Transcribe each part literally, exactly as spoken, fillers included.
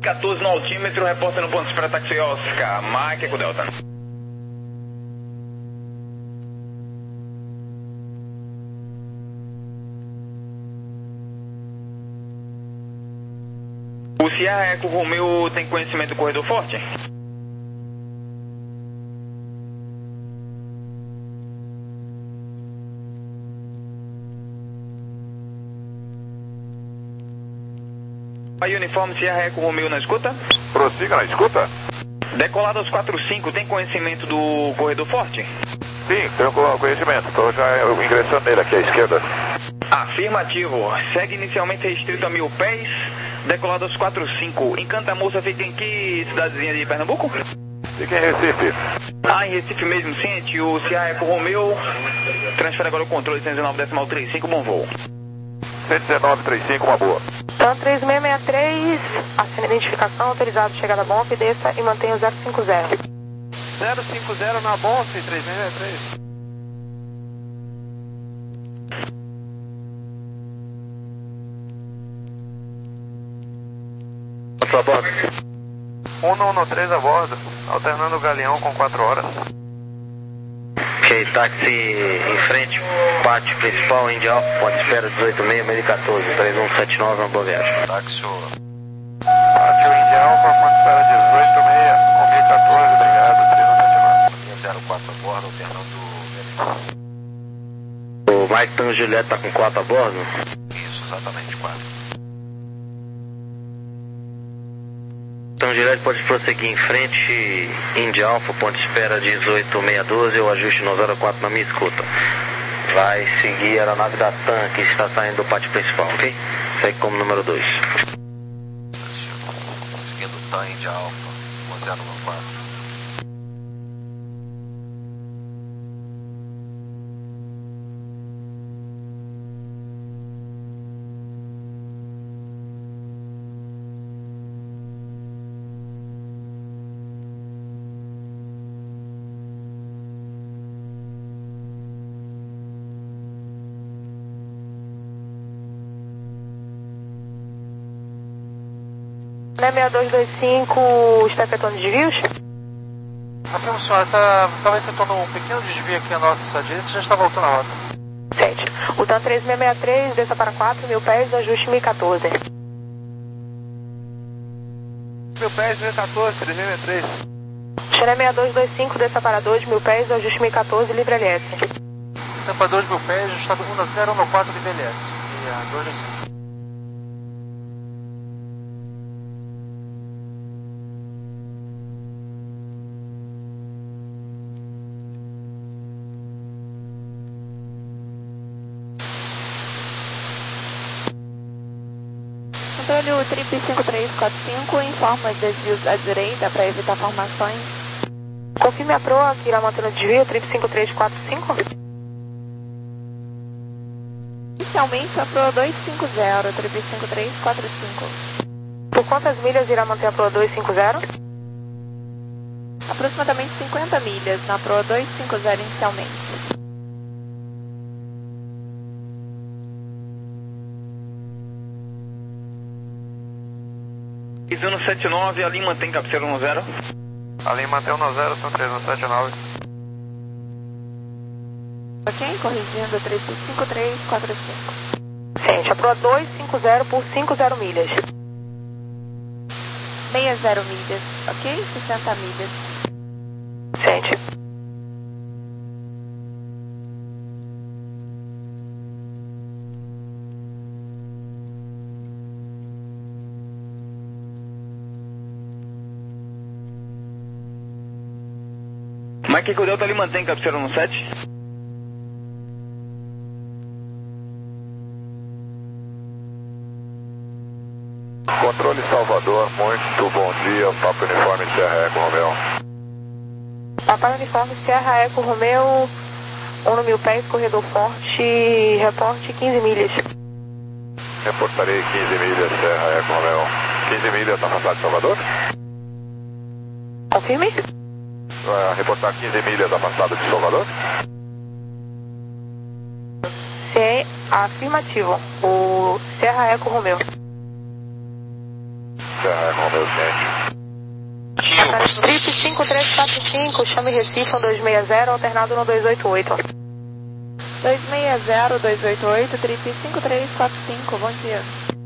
quatorze no altímetro, reporta no ponto para táxi Oscar, Mike Eco Delta. O Sierra Eco Romeo tem conhecimento do corredor forte? Aí, uniforme Sierra Eco Romeo na escuta? Prossiga na escuta? Decolado aos quatro cinco, tem conhecimento do corredor forte? Sim, tenho conhecimento. Estou já ingressando nele aqui à esquerda. Afirmativo. Segue inicialmente restrito a mil pés. Decolado aos quatro cinco. Encanta Moça fica em que cidadezinha de Pernambuco? Fica em Recife. Ah, em Recife mesmo, sente. O Sierra Eco Romeo. Transfere agora o controle cento e dezenove decimal trinta e cinco, bom voo. cento e dezenove trinta e cinco, uma boa. Então, três seis seis três, assina a identificação, autorizado chegada a bomba, desça e mantenha o zero cinco zero. zero cinco zero na bomba, três seis seis três. A bordo. um um um três a bordo, alternando o galeão com quatro horas. Ok, táxi em frente, pátio principal, Indy Alpha, ponto de espera dezoito seis, meio quatorze, três um sete nove, uma boa viagem. Táxi, pátio Indy Alpha, ponto de espera dezoito seis, com meio quatorze, obrigado, três um sete nove. Linha zero quatro a bordo, alternando o... O Mike Tango Juliette tá com quatro a bordo? Isso, exatamente, quatro. Então, Juliette pode prosseguir em frente, Indy Alpha, ponto de espera dezoito seis um doze, o ajuste no zero quatro na minha escuta. Vai seguir a aeronave da TAM, que está saindo do pátio principal, ok? Segue como número dois. Seguindo TAM, Indy Alpha, um zero um quatro. seis dois dois cinco, está efetuando desvios? Afirmo, senhora, estava efetuando um pequeno desvio aqui à nossa direita, já está voltando à rota. Sente. O TAM três seis seis três, desça para quatro mil pés, ajuste mil quatorze. Mil pés, mil quatorze, três seis seis três. Chile seis dois dois cinco, desça para dois mil pés, ajuste mil quatorze, livre L S. Desça para dois mil pés, ajustado um zero um quatro, livre L S. E a dois dois cinco. Controle o trip cinco três quatro cinco, informa os desvios à direita para evitar formações. Confirme a proa que irá manter o desvio, trip cinco três quatro cinco. Inicialmente a proa dois cinco zero, trip cinco três quatro cinco. Por quantas milhas irá manter a proa dois cinco zero? Aproximadamente cinquenta milhas na proa dois cinco zero inicialmente. Izuno sete nove, a linha mantém cabeceira no zero. A linha mantém um zero, são três um sete nove. Ok, corrigindo, trip cinco três quatro cinco. Sente, a proa dois cinco zero por cinquenta milhas. sessenta milhas, ok? sessenta milhas. Sente. Mike Eco Delta, ele mantém cabeceira no sete. Controle Salvador, muito bom dia, Papa Uniforme Sierra Eco Romeo. Papai Uniforme Sierra Eco Romeo, um mil pés, corredor forte, reporte quinze milhas. Reportarei quinze milhas, Sierra Eco Romeo. quinze milhas na passagem de Salvador? Confirme. Vai reportar quinze milhas da passada de Salvador? É afirmativo. O Sierra Eco Romeo. Serra Eco Romeo ciente. Trip cinco três quatro cinco, chame Recife um dois seis zero, alternado no dois oito oito. dois seis zero, dois oito oito, Trip cinco três quatro cinco, bom dia.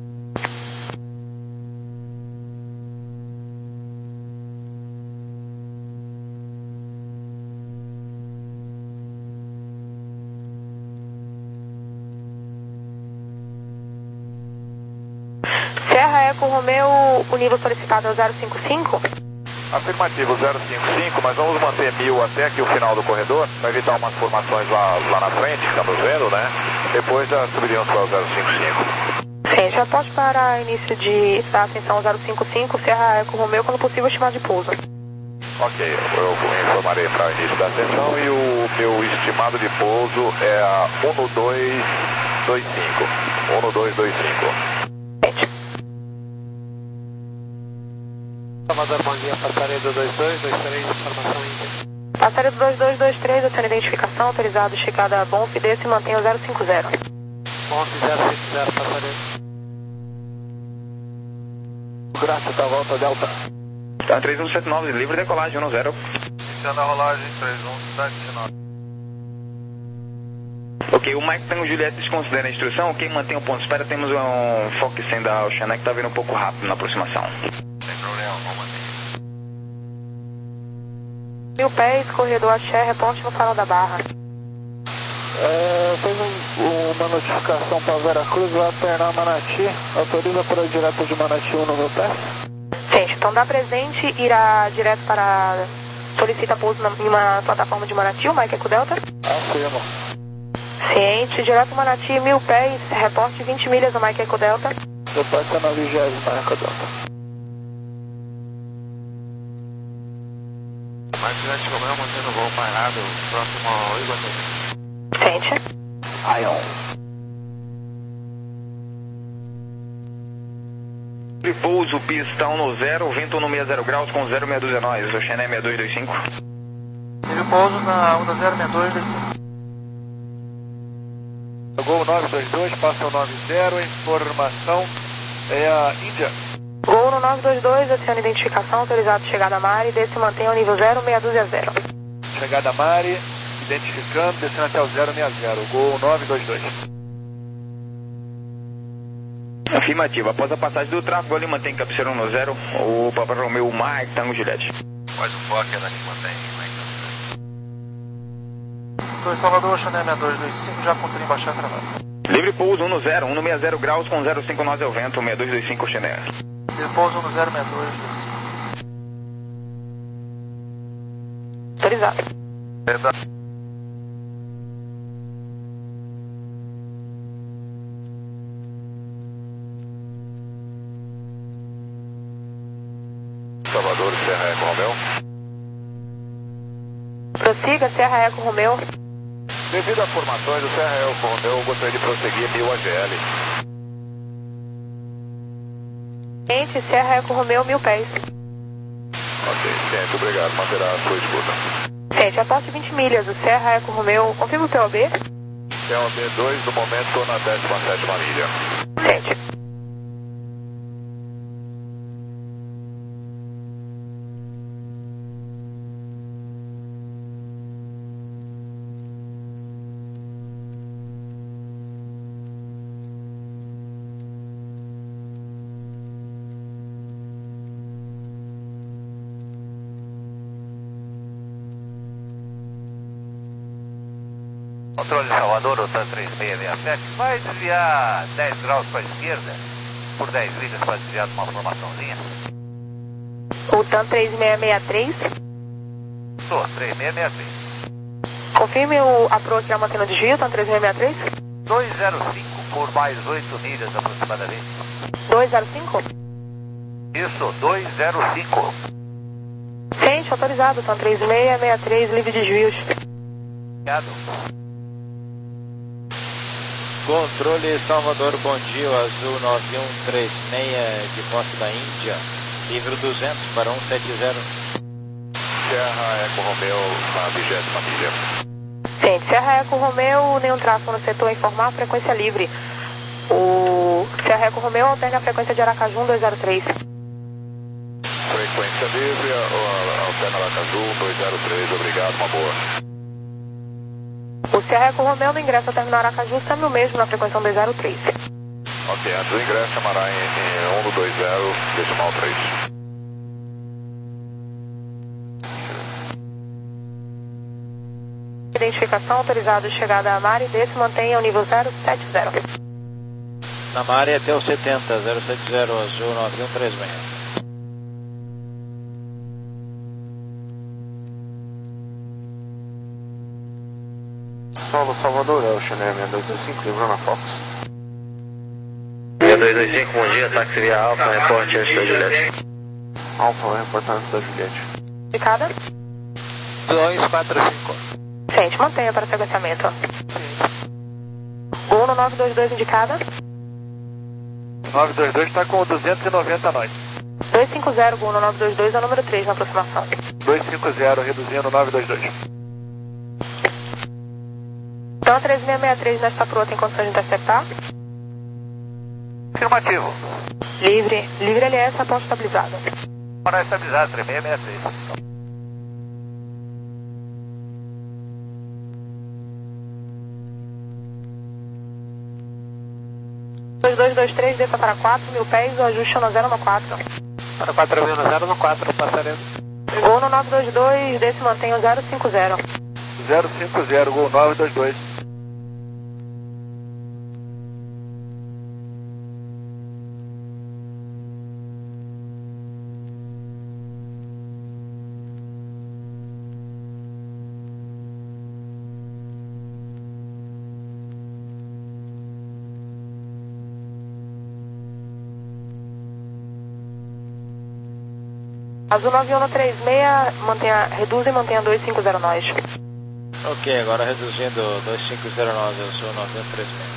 Serra Eco Romeo, o nível solicitado é o zero cinco cinco? Afirmativo, zero cinco cinco, mas vamos manter mil até aqui o final do corredor, para evitar umas formações lá, lá na frente, que estamos vendo, né? Depois já subiríamos para o zero cinco cinco. Sim, já pode para início de, da ascensão zero cinco cinco, Serra Eco Romeo, quando possível, estimado de pouso. Ok, eu informarei para o início da ascensão e o meu estimado de pouso é a um dois dois cinco. um dois dois cinco. Salvador, bom dia, passaria do dois dois dois três, informação Índia. Passaria do dois dois dois três, a sua identificação, autorizado, chegada a B O N F, desce e mantém o zero cinco zero. B O N F zero cinco zero, passaria. Graça da volta Delta. Tá, três um sete nove, livre decolagem, um zero. Iniciando a rolagem, três um sete nove. Ok, o Mike Tango Juliette desconsidera a instrução, quem mantém o ponto de espera, temos um foco sem da Oceana que está vindo um pouco rápido na aproximação. Sem problema, vamos manter. Mil pés, corredor Axé, reporte no farol da Barra. É, fez um, uma notificação para Veracruz, vai alternar Manati, autoriza para direto de Manati um no meu pé? Gente, então dá presente, irá direto para... solicita pouso na, em uma plataforma de Manati, o Mike Eco Delta? Afirmo. Ciente, direto Manati, mil pés, reporte vinte milhas do Mike Eco Delta. Depois está na vigésima Eco Delta. Mais direto de Romeo, mantendo o voo parado, próximo ao Iguatemi. Ciente. Ion. De pouso, pista um no zero, vento no sessenta graus com zero seis dois nós, Oceana seis dois dois cinco. Tive pouso na um zero seis dois dois cinco. Gol nove dois dois, passa o nove zero, informação é a Índia. Gol no nove dois dois, adiciona identificação, autorizado, chegada a Mari, desce e mantém o nível zero seis dois zero. Chegada a Mari, identificando, descendo até o zero seis zero, gol nove dois dois. Afirmativa, após a passagem do tráfego, ele mantém cabeceira um no zero, o Papa Romeo Mike Tango Juliette. Faz o foco é daqui, mantém. Foi Salvador, Oceana seis dois dois cinco, já ponto embaixo travado. Livre pouso um no zero, um no sessenta graus com zero cinco nós é o vento, seis dois dois cinco Oceana. Livre pouso um zero seis dois dois cinco. Autorizado. Salvador, Serra Eco Romeo. Prossiga, Serra Eco Romeo. Devido a formações do Serra Eco Romeo, eu gostaria de prosseguir mil A G L. Ciente, Serra Eco Romeo, mil pés. Ok, ciente, obrigado, manterá a sua escuta. Ciente, aporte vinte milhas, o Serra Eco Romeo, confirma o P O B? P O B dois, no momento estou na décima sétima milha. Ciente. Controle Salvador, O T A três seis seis sete, vai desviar dez graus para a esquerda, por dez milhas para desviar de uma formaçãozinha. O TAM três seis seis três. Estou, três seis seis três. Confirme o approach já mantendo o desvio, TAM três seis seis três. dois zero cinco por mais oito milhas aproximadamente. dois zero cinco. Isso, dois zero cinco. Ciente, autorizado, TAM três seis seis três, livre de desvios. Obrigado. Controle Salvador, bom dia, o azul nove um três seis de Posse da Índia, livre duzentos para um sete zero. Serra Eco Romeo na vigésima milha. Ciente, Serra Eco Romeo, nenhum tráfego no setor, informar, frequência livre. O Serra Eco Romeo alterna a frequência de Aracaju um dois zero três. frequência livre, alterna Aracaju, dois zero três, obrigado, uma boa. O Sierra Eco Romeo no ingresso ao terminal Aracaju, câmbio mesmo na frequência dois zero três. Ok, antes do ingresso, chamará em, em um no dois zero, decimal três. Identificação, autorizado, chegada a Mari, desse mantenha o nível zero sete zero. Na Mari até o setenta, zero sete zero, azul nove um três seis. Solo Salvador, é o Chanel seis dois dois cinco, lembrando a Fox. seis dois dois cinco, bom dia, táxi via Alfa, reporte antes da Juliette. Alfa, vai reportar antes da Juliette. Indicada? dois quatro cinco. Sente, mantenha para sequenciamento. Gol no nove dois dois indicada. nove dois dois está com duzentos e noventa nós. dois cinco zero, Gol no nove dois dois é o número três na aproximação. dois cinco zero, reduzindo nove dois dois. Então a treze seiscentos e sessenta e três nesta proa tem condições de interceptar? Afirmativo. Livre. Livre L S, aposto estabilizado. Para estabilizar, treze seiscentos e sessenta e três. dois dois dois três, desça para quatro mil pés, o ajuste no zero no quatro. Para quatro mil no zero no quatro, passaremos. Gol no nove dois dois, desse mantém o zero cinco zero. zero cinco zero, Gol nove dois dois. Azul nove um três seis, mantenha, reduz e mantenha dois cinco zero nós. Ok, agora reduzindo dois cinco zero nove, azul nove um três seis.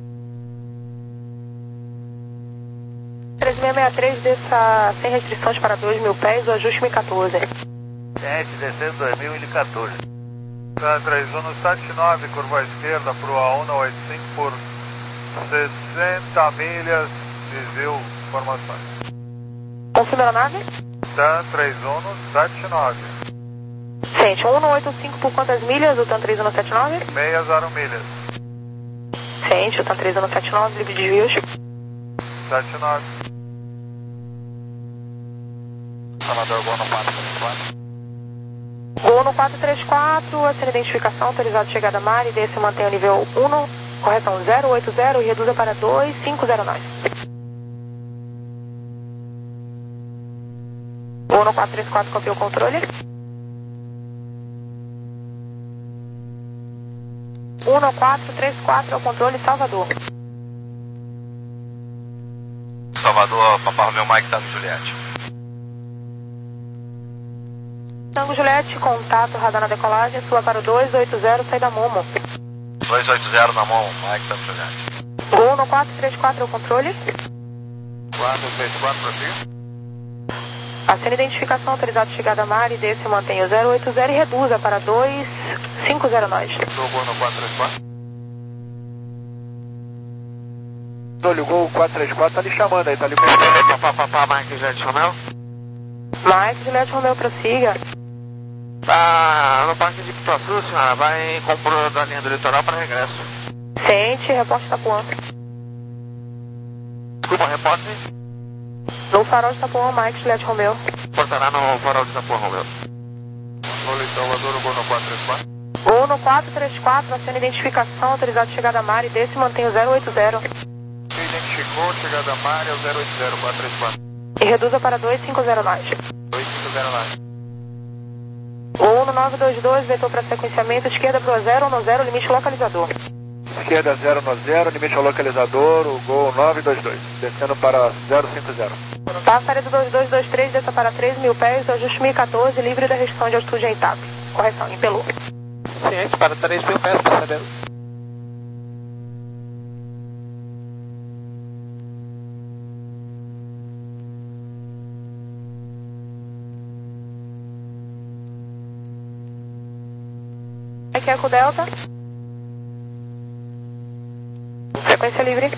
treze seiscentos e sessenta e três, desça sem restrições para dois mil pés, o ajuste mil e quatorze. Gente, descendo dois mil e quatorze. Tá, três um no sete nove, curva à esquerda, pro A um na oitenta e cinco por sessenta milhas, desvio, informações. Confirma a nave? Tá, três um no sete nove. Sente, um no oitenta e cinco por quantas milhas, o TAN três um no sete nove? sessenta milhas. Sente, o TAN três um no sete nove, livre de desvios. sete nove. Salvador, Gol no quatro três quatro. Gol no quatro três quatro, a ser identificação, autorizado chegada a Mari, desse mantém o nível um, correção zero oito zero e reduza para dois cinco zero nove. Gol no quatro três quatro, copiou o controle. um no quatro três quatro é o controle, Salvador. Salvador, Papai Romeu Mike, tá no Juliette. Tango Juliette, contato, radar na decolagem, sua para o dois oito zero, saída Momo. dois oito zero na mão, Mike, tá no Juliette. Gol no quatro três quatro é o controle. quatro três quatro para ti. A sendo identificação, autorizado chegada a Mari, desse mantém o zero oito zero e reduza para dois cinco zero nós. Gol no quatro três quatro. Olha, o Gol quatro três quatro tá ali chamando aí, tá ali com Papá, papá, Mike, Juliette, Romeu. Mike, Juliette Romeu, prossiga. Tá no parque de Pituaçu, senhora, vai compor da linha do litoral para regresso. Sente, reporte Itapuã. Desculpa, repórter. No farol de Itapuã, Mike, Juliette Romeu. Portará no farol de Itapuã, Romeu. Olha, Salvador, o Gol no quatro três quatro. Gol no quatro três quatro, a sendo identificação, autorizado chegada a Mari, desse mantém o zero oito zero. Você identificou, chegada a Mari, é o zero oito zero, quatro três quatro. E reduza para dois cinco zero nós. dois cinco zero nove. Gol no nove dois dois, vetor para sequenciamento, esquerda para o zero um no zero, limite localizador. esquerda zero no zero, limite ao localizador, o Gol nove dois dois, descendo para zero cinco zero. Passaria do dois dois dois três, desça para treze mil pés, o ajuste mil e quatorze, livre da restrição de altitude em TAP. Correção, em Pelu. Ciente, para três mil pés, passaria. Aqui é com Delta. Frequência livre.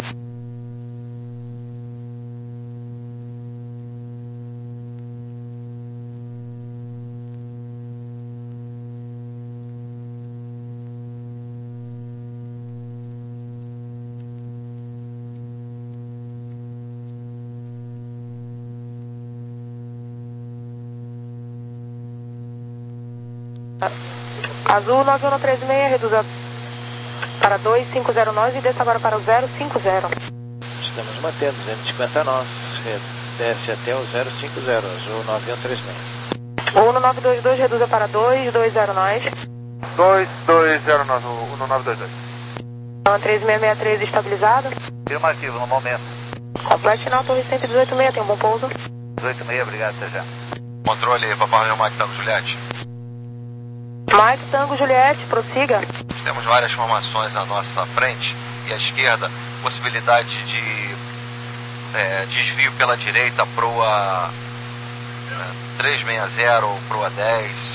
Azul nove um três seis, reduza para dois cinco zero nove e desça agora para o zero cinco zero. Estamos mantendo duzentos e cinquenta nós, desce até o zero cinco zero, Azul nove um três seis. O um nove dois dois reduza para dois dois zero nove. dois dois zero nove, um nove dois dois. três seis seis três estabilizado. Afirmativo, no momento. Complete final, torre cento e dezoito seis, tem um bom pouso. dezoito seis, obrigado, até já. Controle, Papai Romeo, Mike Tango Juliette. Mike Tango Juliette, prossiga. Temos várias formações à nossa frente e à esquerda, possibilidade de é, desvio pela direita, proa é, trezentos e sessenta ou proa dez.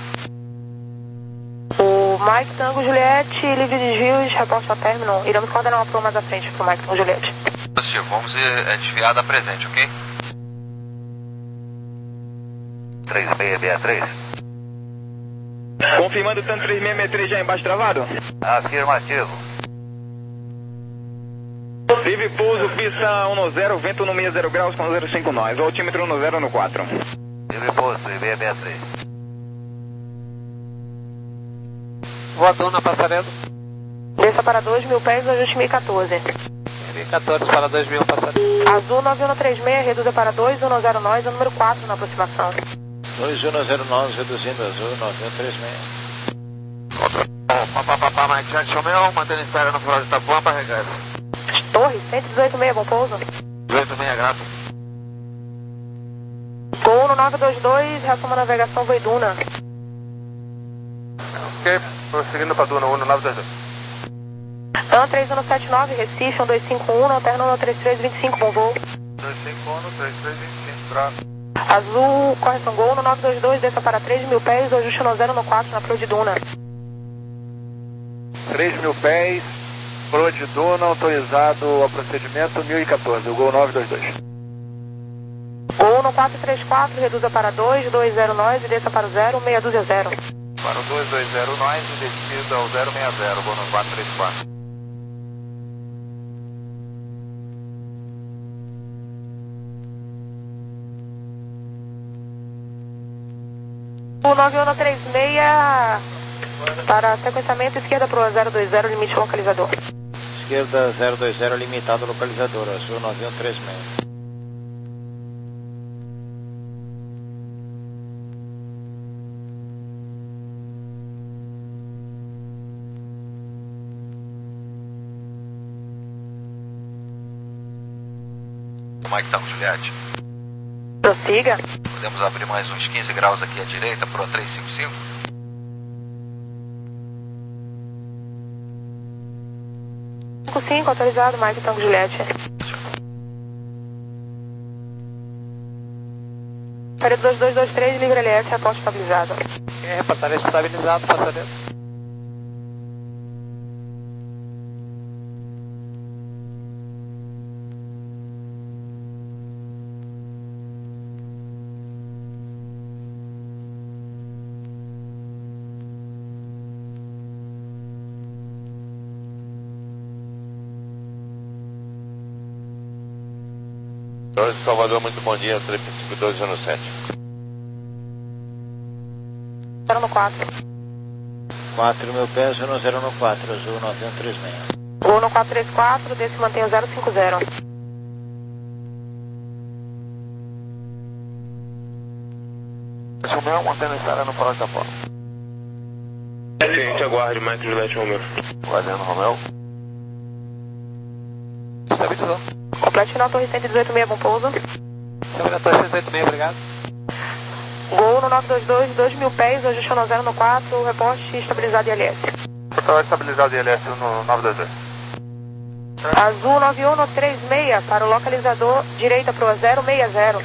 O Mike Tango Juliette, livre de desvios, reporte ao término. Iremos coordenar uma proa mais à frente para o Mike Tango Juliette. Positivo, vamos é, desviar da presente, ok? três seis seis três. Confirmando o tanto três seis seis três já embaixo travado. Afirmativo. Livre pouso, pista um zero, vento no sessenta graus com zero cinco nós. Altímetro no zero no quatro. Livre pouso, três seis seis três. Voador na passarela. Desça para dois mil pés, ajuste mil e quatorze. mil e quatorze para dois mil passarela. Azul nove um três seis, reduza para dois um zero nós, é o número quatro na aproximação. dois um zero nove, reduzindo Azul nove um três seis. Papapá, Mike Jack Romeo, mantendo espera no final de Itapuã para regar. Torre cento e dezoito seis, bom pouso. dezoito seis, grato. Gol no nove dois dois, reação navegação Voiduna. Ok, prosseguindo para Duna, um nove dois dois. AN três um sete nove, Recife, um dois cinco um, alterno no três três dois cinco, bom voo. dois cinco um, três três dois cinco, grato. Azul, correção Gol no nove dois dois, desça para três mil pés, ajuste no zero no quatro na proa de Duna. três mil pés, proa de Duna, autorizado ao procedimento mil e quatorze, o Gol nove dois dois. Gol no quatro três quatro, reduza para dois dois zero nós e desça para o zero seis dois zero. Para o dois dois zero nós e descida ao zero seis zero, Gol no quatro três quatro. O nove um três seis para sequenciamento esquerda para o zero dois zero, limite localizador. Esquerda zero dois zero, limitado localizador, Azul nove um três seis. Mike Tango Juliette. Prossiga. Podemos abrir mais uns quinze graus aqui à direita, proa trezentos e cinquenta e cinco. cinco cinco, autorizado, Mike Tango Juliette. Período dois dois dois três, livre L S, reporte estabilizado. É, passarela estabilizado, passarela. Torre de Salvador, muito bom dia, três cinco dois zero sete. zero no quatro. quatro mil pés, um zero no quatro, Azul nove um três seis. Gol no quatro três quatro, desse mantém o zero cinco zero. Romeu, mantendo espera no final de Itapuã. Gente, aguarde, Mike Juliette Romeu. Guardiano Romeu. Estabilizou. Complete final, torre cento e dezoito seis, bom pouso. Estabilizou, torre cento e dezoito seis, obrigado. Gol no nove dois dois, dois mil pés, ajuste no zero no quatro, reporte estabilizado I L S. Estou estabilizado I L S no nove dois dois. Azul nove um três seis, para o localizador, direita para o zero seis zero.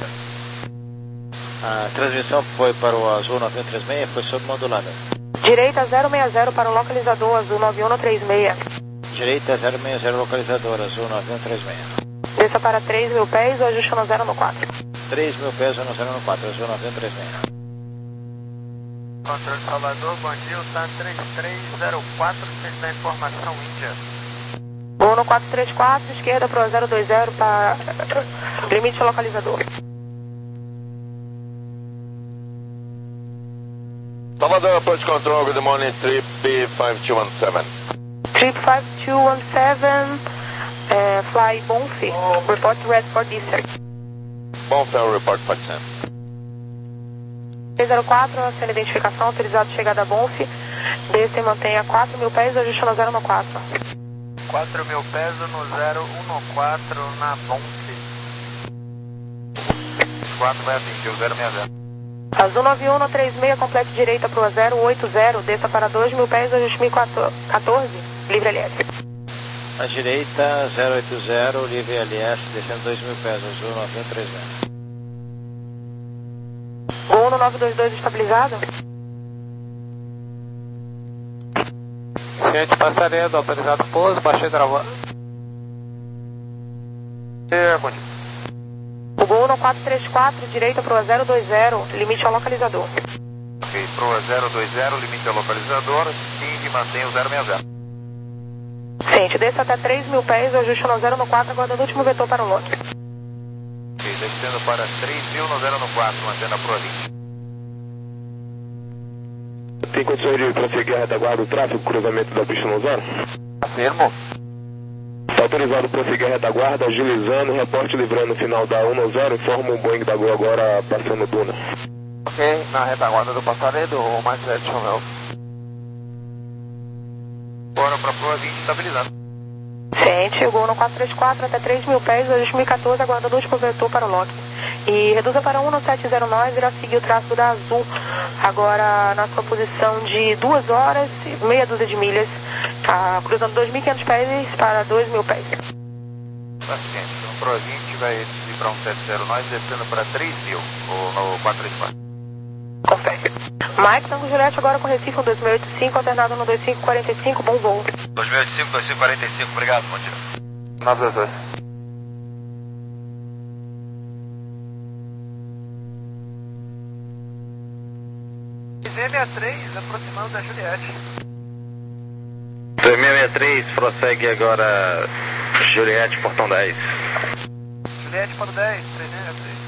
A transmissão foi para o Azul nove um três seis, foi submodulada. Direita zero seis zero para o localizador, Azul nove um três seis. Direita zero seis zero, localizador, Azul nove um três seis. Desça para três mil pés, ajuste no zero no quatro. três mil pés, um zero no quatro, Azul nove um três seis. Controle Salvador, bom dia, o TAN três três zero quatro, centro da informação Índia. Gol no quatro três quatro, esquerda para o zero dois zero, para limite localizador. Salvador Approach Control, good morning, trip five two one seven. Trip five two one seven, uh, fly Bonfi, report red for distance. Bonfim, report for distance. seis zero quatro, sem identificação, autorizado chegada a Bonfi, desce e mantenha quatro mil pés, ajuste no zero um quatro. quatro mil pés no zero um quatro na Bonfi. quatro vai atingir o zero seis zero. Azul nove um no três seis, complete direita para o zero oito zero, desça para dois mil pés, ajuste mil e quatorze, livre L S. À direita, zero oito zero, livre L S, descendo dois mil pés, azul nove um três seis. Gol no nove dois dois estabilizado. Ciente passaredo, autorizado pouso, baixei travando. É, bom dia. O gol no quatro três quatro, direita para o zero dois zero, limite ao localizador. Ok, Proa zero dois zero, limite ao localizador, sim, mantém o zero seis zero. Ciente, desça até três mil pés, ajuste no zero um quatro, aguardando o último vetor para o lote. Ok, descendo para três mil no zero um quatro, mantendo a Proa vinte. Tem condições de prosseguir a retaguarda do tráfego, cruzamento da pista no zero? Afirmo. Está autorizado prosseguir a retaguarda, agilizando, reporte livrando no final da um zero, informa o Boeing da Gol agora passando duna. Ok, na retaguarda do passaredo, o mais sete Romeo. Bora para Proa vinte, estabilizado. Ciente, o gol no quatro três quatro até três mil pés, ajuste mil e quatorze, aguardando o último vetor para o lote. E reduza para um no sete zero nove, irá seguir o traço da Azul, agora na sua posição de duas horas e meia dúzia de milhas, tá, cruzando dois mil e quinhentos pés para dois mil pés. Paciente, então Proa vinte vai ir para um sete zero nove, descendo para três mil, ou no quatro três quatro. Confere. Mike Tango Juliette agora com Recife, um dois mil oitenta e cinco, alternado no dois cinco quarenta e cinco, bom voo. dois mil e oitenta e cinco, dois cinco quarenta e cinco, obrigado, bom dia. nove dois dois. Z sessenta e três, aproximando da Juliette. três seis seis três, prossegue agora Juliette, portão dez. Juliette para o dez, três seis seis três.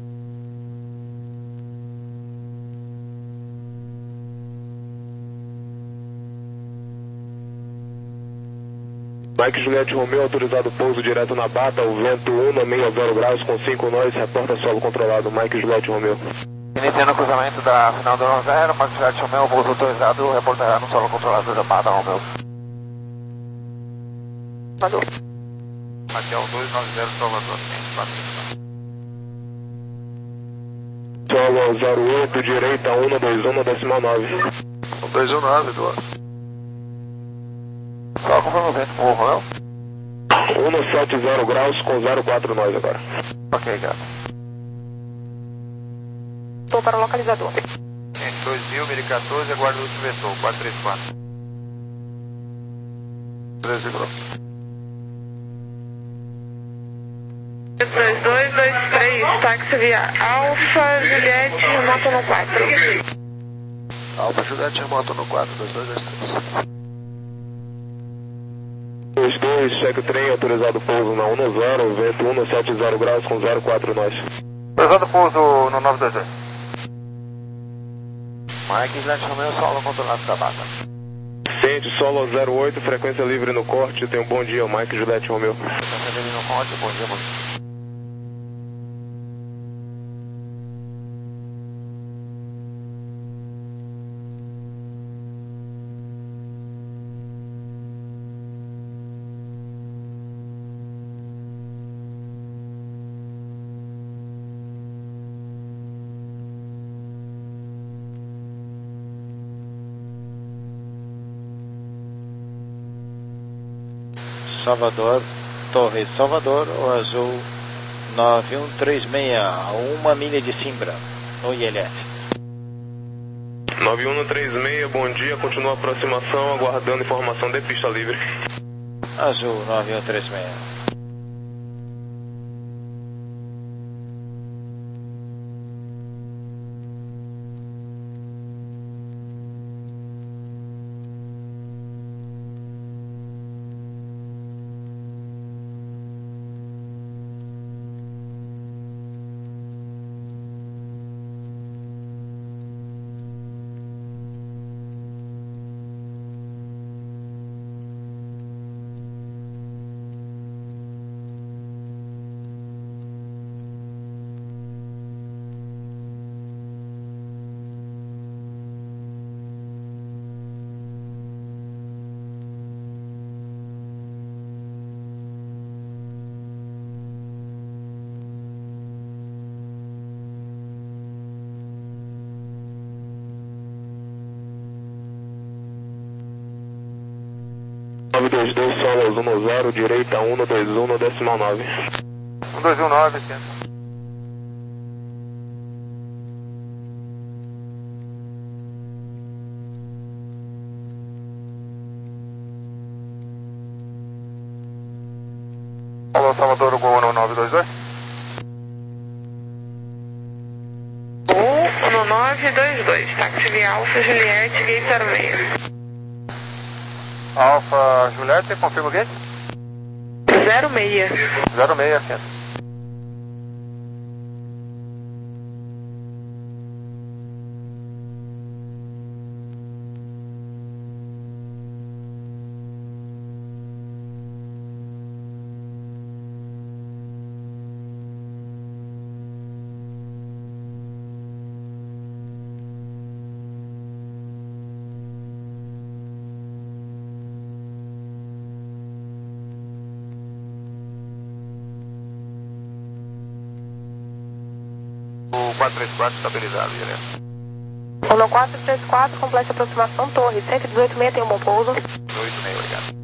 Mike Juliette Romeo, autorizado pouso direto na bata, o vento um no meio a zero graus com cinco nós, reporta solo controlado, Mike Juliette Romeo. Iniciando o cruzamento da final do um zero, Mike Juliette Romeo, pouso autorizado, reportará no solo controlado da bata Romeo. Mandou. Raquel dois nove zero, Salvador, quatro. Solo zero oito, direita um no dois um no decimal nove. dois um nove, do só conforme o vento com o Romeo. um no sete zero graus com zero quatro nós agora. Ok, gato. Estou para o localizador. Em dois mil, mil e quatorze, aguarda o último vetor, quatro três quatro. treze graus. dois dois dois três, táxi via Alfa, Juliette, moto no quatro. Alfa Juliette, moto no quatro, dois dois dois três. dois dois, cheque o trem, autorizado pouso na um no zero, vento um no sete zero graus com zero quatro nós. Autorizado pouso no nove dois dois. Mike Juliette Romeo, solo controlado da bata. Ciente, solo zero oito, frequência livre no corte, tenha um bom dia, Mike Juliette Romeo. Frequência livre no corte, bom dia, bom dia. Salvador, Torre Salvador, o azul nove um três seis, a uma milha de Simbra, no I L S. nove um no trinta e seis, bom dia, continua a aproximação, aguardando informação de pista livre. Azul nove um três seis. dois dois, solo azul no zero, direita um no dois um no decimal nove. um dois um nove, quinhentos. Alô, Salvador, Gol um nove dois dois. Gol um nove dois dois, táxi via Alfa Juliette, gate zero seis. Alfa Juliette, confirma o gate? zero seis. zero seis, quinhentos. O quatro três quatro estabilizado, direto. um quatro três quatro, complete aproximação, torre cento e dezoito seis, tem um bom pouso. oito seis, obrigado.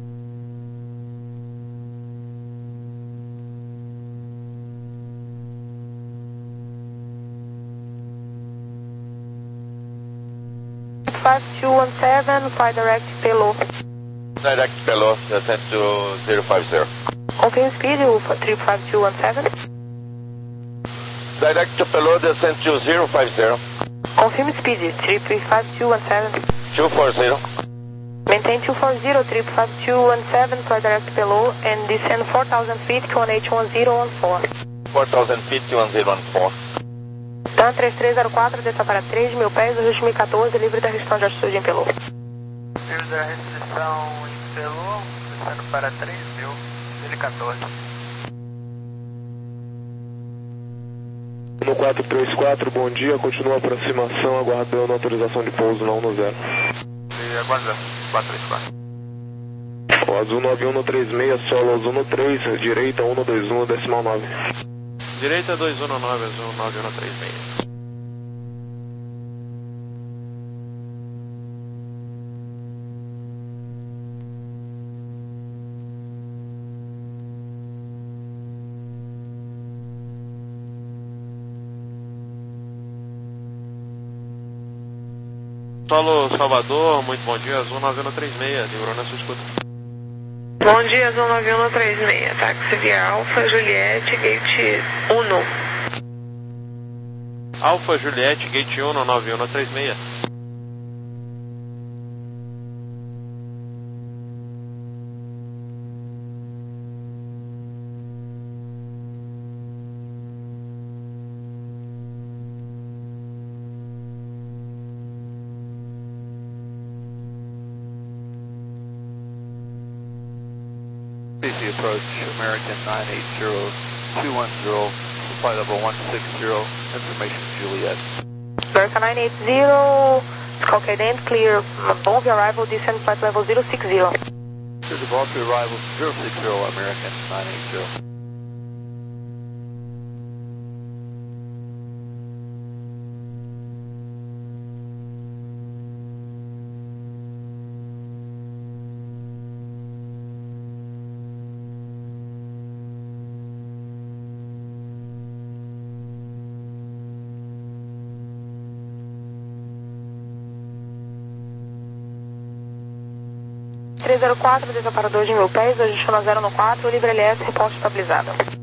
five two one seven, fly direct Pelo. Direct Pelo, descent to zero five zero. Confirm speed, o trip five two one seven. Direct to Pelo, descent to zero five zero. Confirm speed, trip five two one seven. two four zero. Maintain two four zero, trip five two one seven, fly direct Pelo, and descend four thousand feet to one H one zero one four. four thousand feet to one zero one four. Dan três três zero quatro, desça para três mil pés, ajuste mil e quatorze, livre da restrição de altitude em Pelo. Livre da restrição em Pelo, descendo para três mil e quatorze. No quatro três quatro, bom dia, continua a aproximação, aguardando autorização de pouso na um no zero. E aguardando, quatro três quatro. O azul nove um no três seis, solo azul no três, direita um no dois um no decimal nove. Direita dois um no nove, azul nove um no três seis. Solo Salvador, muito bom dia, azul nove um no três seis, livrou na sua escuta. Bom dia, azul nove um no três seis, táxi via Alfa Juliette, gate um. Alfa Juliette, gate um, nove um no três seis. C C approach, American nine eight zero two one zero, flight level one six zero, information Juliet. American nine eight zero, Skalkadent, clear, Bogey arrival, descend flight level zero six zero. Clear the ball to arrival zero six zero, American nine eight zero. três zero quatro, desça para dois mil pés, ajuste na zero no quatro, livre L S, reposto estabilizado.